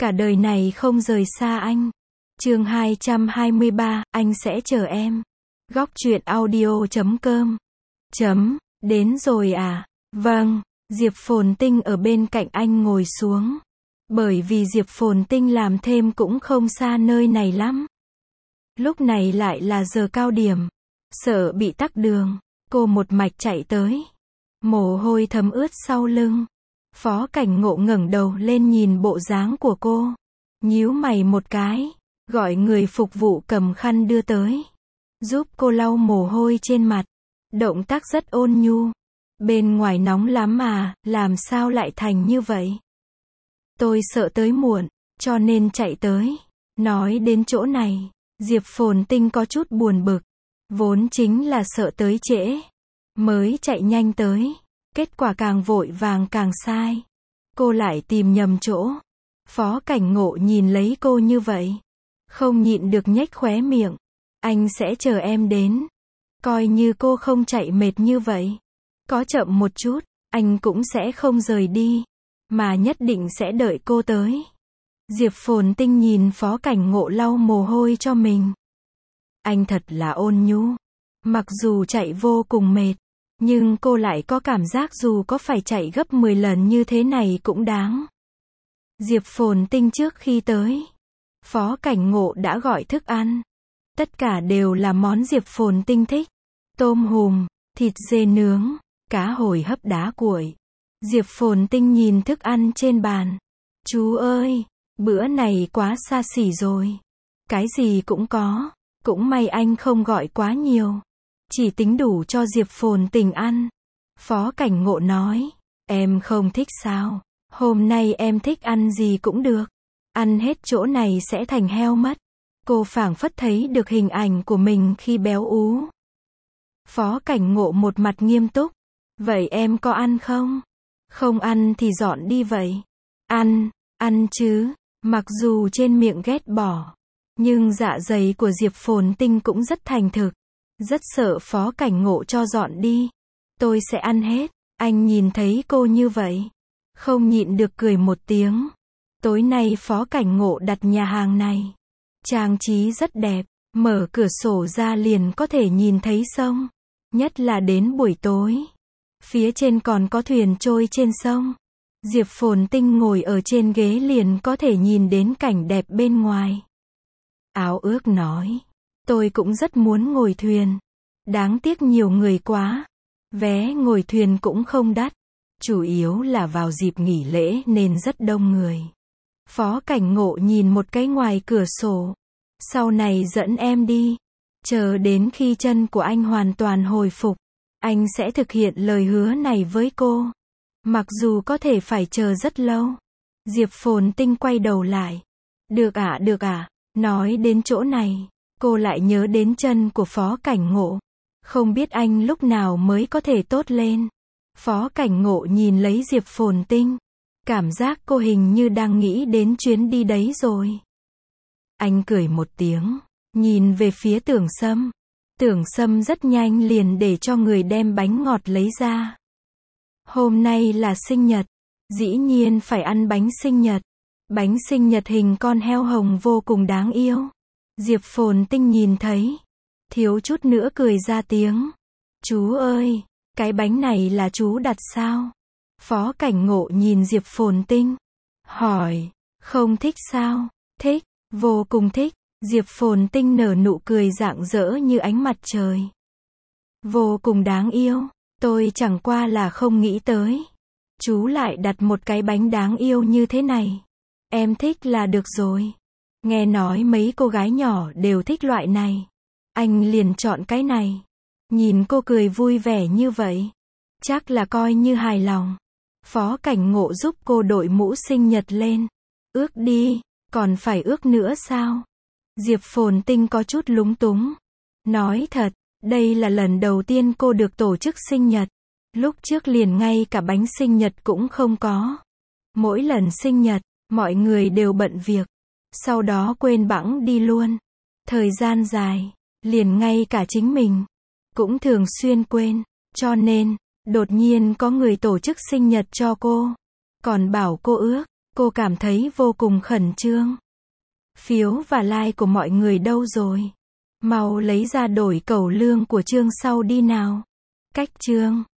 Cả đời này không rời xa anh. Chương 223, anh sẽ chờ em. Góc truyện audio.com. Đến rồi à? Vâng, Diệp Phồn Tinh ở bên cạnh anh ngồi xuống. Bởi vì Diệp Phồn Tinh làm thêm cũng không xa nơi này lắm. Lúc này lại là giờ cao điểm. Sợ bị tắc đường, cô một mạch chạy tới. Mồ hôi thấm ướt sau lưng. Phó Cảnh Ngộ ngẩng đầu lên nhìn bộ dáng của cô. Nhíu mày một cái, gọi người phục vụ cầm khăn đưa tới. Giúp cô lau mồ hôi trên mặt. Động tác rất ôn nhu. Bên ngoài nóng lắm mà, làm sao lại thành như vậy? Tôi sợ tới muộn, cho nên chạy tới. Nói đến chỗ này, Diệp Phồn Tinh có chút buồn bực. Vốn chính là sợ tới trễ. Mới chạy nhanh tới. Kết quả càng vội vàng càng sai. Cô lại tìm nhầm chỗ. Phó Cảnh Ngộ nhìn lấy cô như vậy. Không nhịn được nhếch khóe miệng. Anh sẽ chờ em đến. Coi như cô không chạy mệt như vậy. Có chậm một chút, anh cũng sẽ không rời đi. Mà nhất định sẽ đợi cô tới. Diệp Phồn Tinh nhìn Phó Cảnh Ngộ lau mồ hôi cho mình. Anh thật là ôn nhu. Mặc dù chạy vô cùng mệt, nhưng cô lại có cảm giác dù có phải chạy gấp 10 lần như thế này cũng đáng. Diệp Phồn Tinh trước khi tới, Phó Cảnh Ngộ đã gọi thức ăn. Tất cả đều là món Diệp Phồn Tinh thích. Tôm hùm, thịt dê nướng, cá hồi hấp đá cuội. Diệp Phồn Tinh nhìn thức ăn trên bàn. Chú ơi, bữa này quá xa xỉ rồi. Cái gì cũng có. Cũng may anh không gọi quá nhiều. Chỉ tính đủ cho Diệp Phồn Tinh ăn. Phó Cảnh Ngộ nói. Em không thích sao? Hôm nay em thích ăn gì cũng được. Ăn hết chỗ này sẽ thành heo mất. Cô phảng phất thấy được hình ảnh của mình khi béo ú. Phó Cảnh Ngộ một mặt nghiêm túc. Vậy em có ăn không? Không ăn thì dọn đi vậy. Ăn chứ. Mặc dù trên miệng ghét bỏ. Nhưng dạ dày của Diệp Phồn Tinh cũng rất thành thực. Rất sợ Phó Cảnh Ngộ cho dọn đi. Tôi sẽ ăn hết. Anh nhìn thấy cô như vậy. Không nhịn được cười một tiếng. Tối nay Phó Cảnh Ngộ đặt nhà hàng này. Trang trí rất đẹp. Mở cửa sổ ra liền có thể nhìn thấy sông. Nhất là đến buổi tối. Phía trên còn có thuyền trôi trên sông. Diệp Phồn Tinh ngồi ở trên ghế liền có thể nhìn đến cảnh đẹp bên ngoài. Áo ước nói. Tôi cũng rất muốn ngồi thuyền. Đáng tiếc nhiều người quá. Vé ngồi thuyền cũng không đắt. Chủ yếu là vào dịp nghỉ lễ nên rất đông người. Phó Cảnh Ngộ nhìn một cái ngoài cửa sổ. Sau này dẫn em đi. Chờ đến khi chân của anh hoàn toàn hồi phục. Anh sẽ thực hiện lời hứa này với cô. Mặc dù có thể phải chờ rất lâu. Diệp Phồn Tinh quay đầu lại. Được ạ. Nói đến chỗ này, cô lại nhớ đến chân của Phó Cảnh Ngộ. Không biết anh lúc nào mới có thể tốt lên. Phó Cảnh Ngộ nhìn lấy Diệp Phồn Tinh. Cảm giác cô hình như đang nghĩ đến chuyến đi đấy rồi. Anh cười một tiếng, nhìn về phía Tưởng Sâm. Tưởng Sâm rất nhanh liền để cho người đem bánh ngọt lấy ra. Hôm nay là sinh nhật, dĩ nhiên phải ăn bánh sinh nhật. Bánh sinh nhật hình con heo hồng vô cùng đáng yêu. Diệp Phồn Tinh nhìn thấy, thiếu chút nữa cười ra tiếng. Chú ơi, cái bánh này là chú đặt sao? Phó Cảnh Ngộ nhìn Diệp Phồn Tinh, hỏi, không thích sao? Thích, vô cùng thích. Diệp Phồn Tinh nở nụ cười rạng rỡ như ánh mặt trời. Vô cùng đáng yêu, tôi chẳng qua là không nghĩ tới. Chú lại đặt một cái bánh đáng yêu như thế này. Em thích là được rồi. Nghe nói mấy cô gái nhỏ đều thích loại này. Anh liền chọn cái này. Nhìn cô cười vui vẻ như vậy. Chắc là coi như hài lòng. Phó Cảnh Ngộ giúp cô đội mũ sinh nhật lên. Ước đi, còn phải ước nữa sao? Diệp Phồn Tinh có chút lúng túng. Nói thật, đây là lần đầu tiên cô được tổ chức sinh nhật. Lúc trước liền ngay cả bánh sinh nhật cũng không có. Mỗi lần sinh nhật, mọi người đều bận việc. Sau đó quên bẵng đi luôn. Thời gian dài, liền ngay cả chính mình cũng thường xuyên quên. Cho nên, đột nhiên có người tổ chức sinh nhật cho cô. Còn bảo cô ước. Cô cảm thấy vô cùng khẩn trương. Phiếu và like của mọi người đâu rồi? Mau lấy ra đổi cẩu lương của chương sau đi nào. Cách chương